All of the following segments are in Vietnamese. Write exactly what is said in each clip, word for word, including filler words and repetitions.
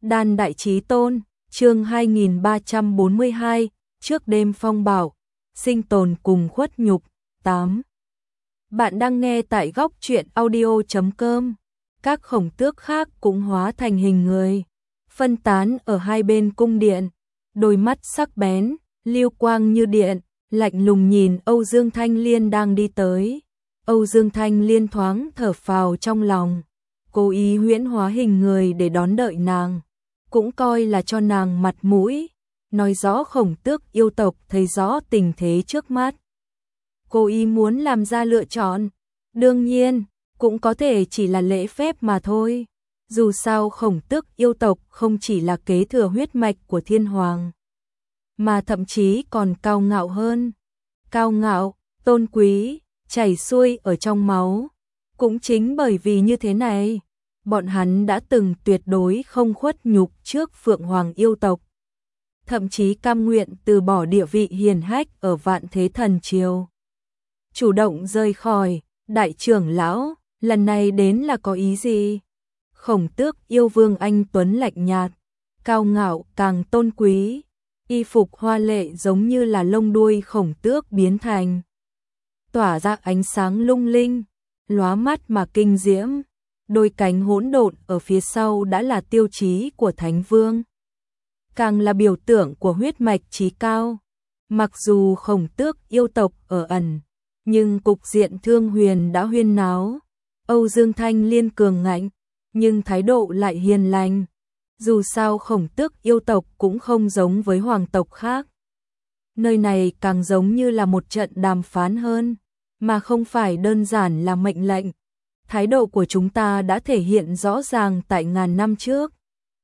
Đan Đại Chí Tôn, chương hai nghìn ba trăm bốn mươi hai, trước đêm phong bạo, sinh tồn cùng khuất nhục, tám. Bạn đang nghe tại góc truyện audio chấm com. Các khổng tước khác cũng hóa thành hình người, phân tán ở hai bên cung điện, đôi mắt sắc bén, lưu quang như điện, lạnh lùng nhìn Âu Dương Thanh Liên đang đi tới. Âu Dương Thanh Liên thoáng thở phào trong lòng, cố ý huyễn hóa hình người để đón đợi nàng, cũng coi là cho nàng mặt mũi, nói rõ khổng tước yêu tộc thấy rõ tình thế trước mắt. Cố ý muốn làm ra lựa chọn, đương nhiên, cũng có thể chỉ là lễ phép mà thôi. Dù sao khổng tước yêu tộc không chỉ là kế thừa huyết mạch của thiên hoàng, mà thậm chí còn cao ngạo hơn. Cao ngạo, tôn quý, chảy xuôi ở trong máu. Cũng chính bởi vì như thế này, bọn hắn đã từng tuyệt đối không khuất nhục trước Phượng Hoàng yêu tộc. Thậm chí cam nguyện từ bỏ địa vị hiền hách ở Vạn Thế Thần Triều. Chủ động rời khỏi, đại trưởng lão, lần này đến là có ý gì? Khổng tước yêu vương anh tuấn lạnh nhạt, cao ngạo càng tôn quý, y phục hoa lệ giống như là lông đuôi khổng tước biến thành, tỏa ra ánh sáng lung linh, lóa mắt mà kinh diễm. Đôi cánh hỗn độn ở phía sau đã là tiêu chí của Thánh Vương, càng là biểu tượng của huyết mạch chí cao. Mặc dù khổng tước yêu tộc ở ẩn, nhưng cục diện Thương Huyền đã huyên náo. Âu Dương Thanh Liên cường ngạnh, nhưng thái độ lại hiền lành. Dù sao khổng tước yêu tộc cũng không giống với hoàng tộc khác. Nơi này càng giống như là một trận đàm phán hơn, mà không phải đơn giản là mệnh lệnh. Thái độ của chúng ta đã thể hiện rõ ràng tại ngàn năm trước.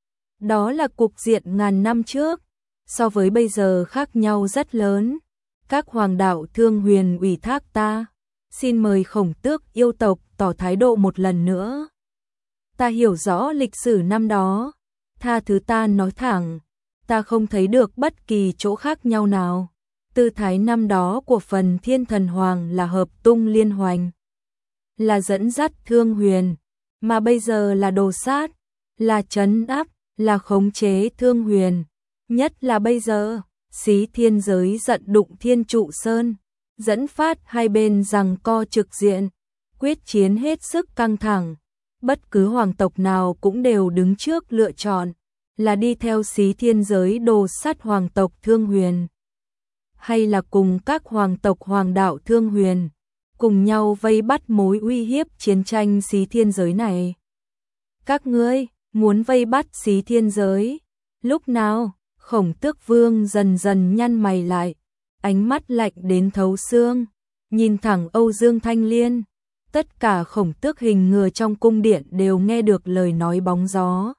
Đó là cục diện ngàn năm trước, so với bây giờ khác nhau rất lớn. Các hoàng đạo Thương Huyền ủy thác ta, xin mời khổng tước yêu tộc tỏ thái độ một lần nữa. Ta hiểu rõ lịch sử năm đó, tha thứ ta nói thẳng, ta không thấy được bất kỳ chỗ khác nhau nào. Tư thái năm đó của phần Thiên Thần Hoàng là hợp tung liên hoành, là dẫn dắt Thương Huyền, mà bây giờ là đồ sát, là trấn áp, là khống chế Thương Huyền. Nhất là bây giờ, Xí Thiên Giới giận đụng Thiên Trụ Sơn, dẫn phát hai bên giằng co trực diện, quyết chiến hết sức căng thẳng. Bất cứ hoàng tộc nào cũng đều đứng trước lựa chọn, là đi theo Xí Thiên Giới đồ sát hoàng tộc Thương Huyền, hay là cùng các hoàng tộc hoàng đạo Thương Huyền, cùng nhau vây bắt mối uy hiếp chiến tranh Xí Thiên Giới này. Các ngươi muốn vây bắt Xí Thiên Giới? Lúc nào? Khổng tước vương dần dần nhăn mày lại, ánh mắt lạnh đến thấu xương, nhìn thẳng Âu Dương Thanh Liên. Tất cả khổng tước hình người trong cung điện đều nghe được lời nói bóng gió.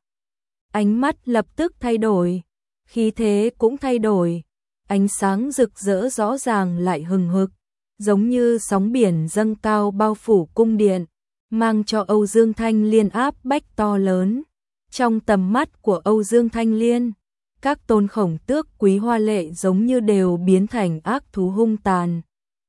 Ánh mắt lập tức thay đổi, khí thế cũng thay đổi, ánh sáng rực rỡ rõ ràng lại hừng hực, giống như sóng biển dâng cao bao phủ cung điện, mang cho Âu Dương Thanh Liên áp bách to lớn. Trong tầm mắt của Âu Dương Thanh Liên, các tôn khổng tước quý hoa lệ giống như đều biến thành ác thú hung tàn.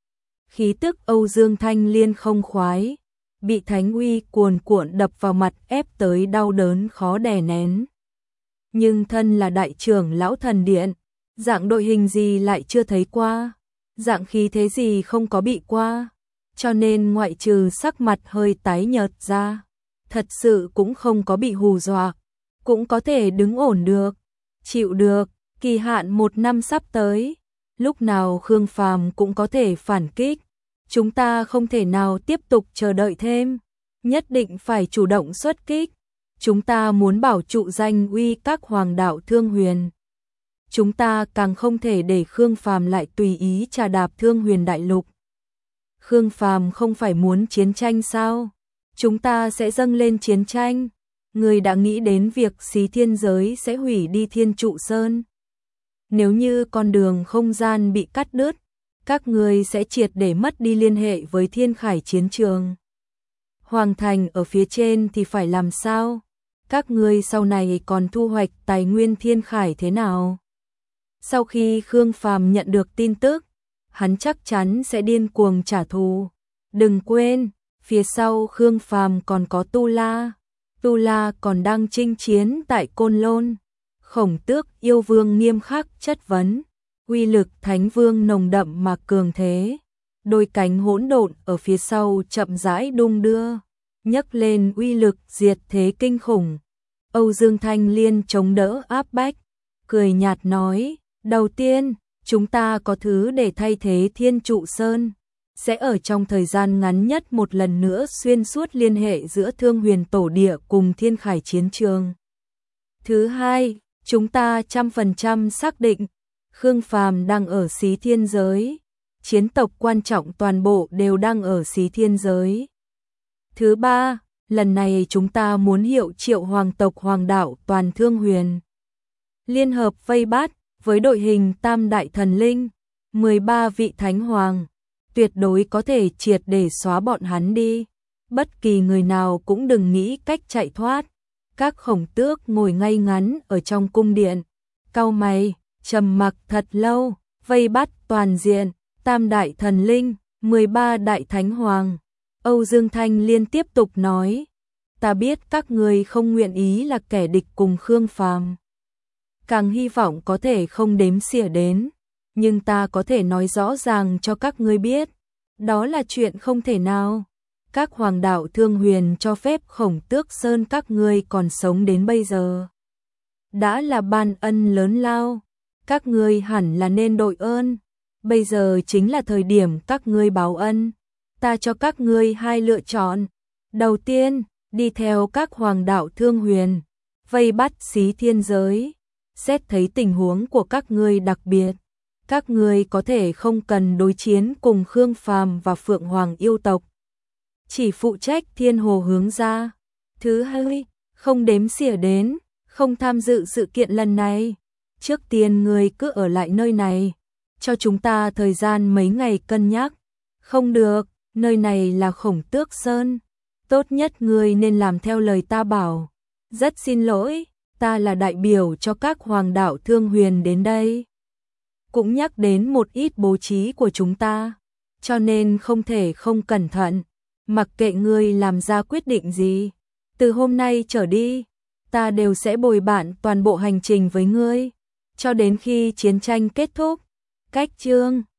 Khí tức Âu Dương Thanh Liên không khoái, bị thánh uy cuồn cuộn đập vào mặt ép tới đau đớn khó đè nén. Nhưng thân là đại trưởng lão thần điện, dạng đội hình gì lại chưa thấy qua, dạng khí thế gì không có bị qua, cho nên ngoại trừ sắc mặt hơi tái nhợt ra, thật sự cũng không có bị hù dọa, cũng có thể đứng ổn được, chịu được. Kỳ hạn một năm sắp tới, lúc nào Khương Phàm cũng có thể phản kích. Chúng ta không thể nào tiếp tục chờ đợi thêm, nhất định phải chủ động xuất kích. Chúng ta muốn bảo trụ danh uy các hoàng đạo Thương Huyền. Chúng ta càng không thể để Khương Phàm lại tùy ý trà đạp Thương Huyền đại lục. Khương Phàm không phải muốn chiến tranh sao? Chúng ta sẽ dâng lên chiến tranh. Người đã nghĩ đến việc Xí Thiên Giới sẽ hủy đi Thiên Trụ Sơn. Nếu như con đường không gian bị cắt đứt, các người sẽ triệt để mất đi liên hệ với Thiên Khải chiến trường. Hoàng thành ở phía trên thì phải làm sao? Các người sau này còn thu hoạch tài nguyên Thiên Khải thế nào? Sau khi Khương Phàm nhận được tin tức, hắn chắc chắn sẽ điên cuồng trả thù. Đừng quên, phía sau Khương Phàm còn có Tu La. Tu La còn đang chinh chiến tại Côn Lôn. Khổng Tước yêu vương nghiêm khắc chất vấn, uy lực Thánh Vương nồng đậm mà cường thế. Đôi cánh hỗn độn ở phía sau chậm rãi đung đưa, nhấc lên uy lực diệt thế kinh khủng. Âu Dương Thanh Liên chống đỡ áp bách, cười nhạt nói, đầu tiên, chúng ta có thứ để thay thế Thiên Trụ Sơn, sẽ ở trong thời gian ngắn nhất một lần nữa xuyên suốt liên hệ giữa Thương Huyền Tổ Địa cùng Thiên Khải Chiến Trường. Thứ hai, chúng ta trăm phần trăm xác định, Khương Phàm đang ở Xí Thiên Giới, chiến tộc quan trọng toàn bộ đều đang ở Xí Thiên Giới. Thứ ba, lần này chúng ta muốn hiệu triệu hoàng tộc Hoàng Đạo toàn Thương Huyền liên hợp vây bắt với đội hình Tam Đại Thần Linh, mười ba vị Thánh Hoàng, tuyệt đối có thể triệt để xóa bọn hắn đi. Bất kỳ người nào cũng đừng nghĩ cách chạy thoát. Các Khổng Tước ngồi ngay ngắn ở trong cung điện, cau mày, trầm mặc thật lâu, vây bắt toàn diện Tam Đại Thần Linh, mười ba Đại Thánh Hoàng. Âu Dương Thanh Liên tiếp tục nói, ta biết các người không nguyện ý là kẻ địch cùng Khương Phàm, càng hy vọng có thể không đếm xỉa đến, nhưng ta có thể nói rõ ràng cho các ngươi biết, đó là chuyện không thể nào. Các Hoàng Đạo Thương Huyền cho phép Khổng Tước Sơn các ngươi còn sống đến bây giờ, đã là ban ân lớn lao, các ngươi hẳn là nên đội ơn. Bây giờ chính là thời điểm các ngươi báo ân. Ta cho các ngươi hai lựa chọn. Đầu tiên, đi theo các Hoàng Đạo Thương Huyền, vây bắt Xí Thiên Giới. Xét thấy tình huống của các ngươi đặc biệt, các ngươi có thể không cần đối chiến cùng Khương Phàm và Phượng Hoàng yêu tộc, chỉ phụ trách Thiên Hồ hướng ra. Thứ hai, không đếm xỉa đến, không tham dự sự kiện lần này. Trước tiên ngươi cứ ở lại nơi này, cho chúng ta thời gian mấy ngày cân nhắc. Không được, nơi này là Khổng Tước Sơn, tốt nhất ngươi nên làm theo lời ta bảo. Rất xin lỗi, ta là đại biểu cho các Hoàng Đạo Thương Huyền đến đây, cũng nhắc đến một ít bố trí của chúng ta, cho nên không thể không cẩn thận. Mặc kệ ngươi làm ra quyết định gì, từ hôm nay trở đi, ta đều sẽ bồi bạn toàn bộ hành trình với ngươi, cho đến khi chiến tranh kết thúc. Cách chương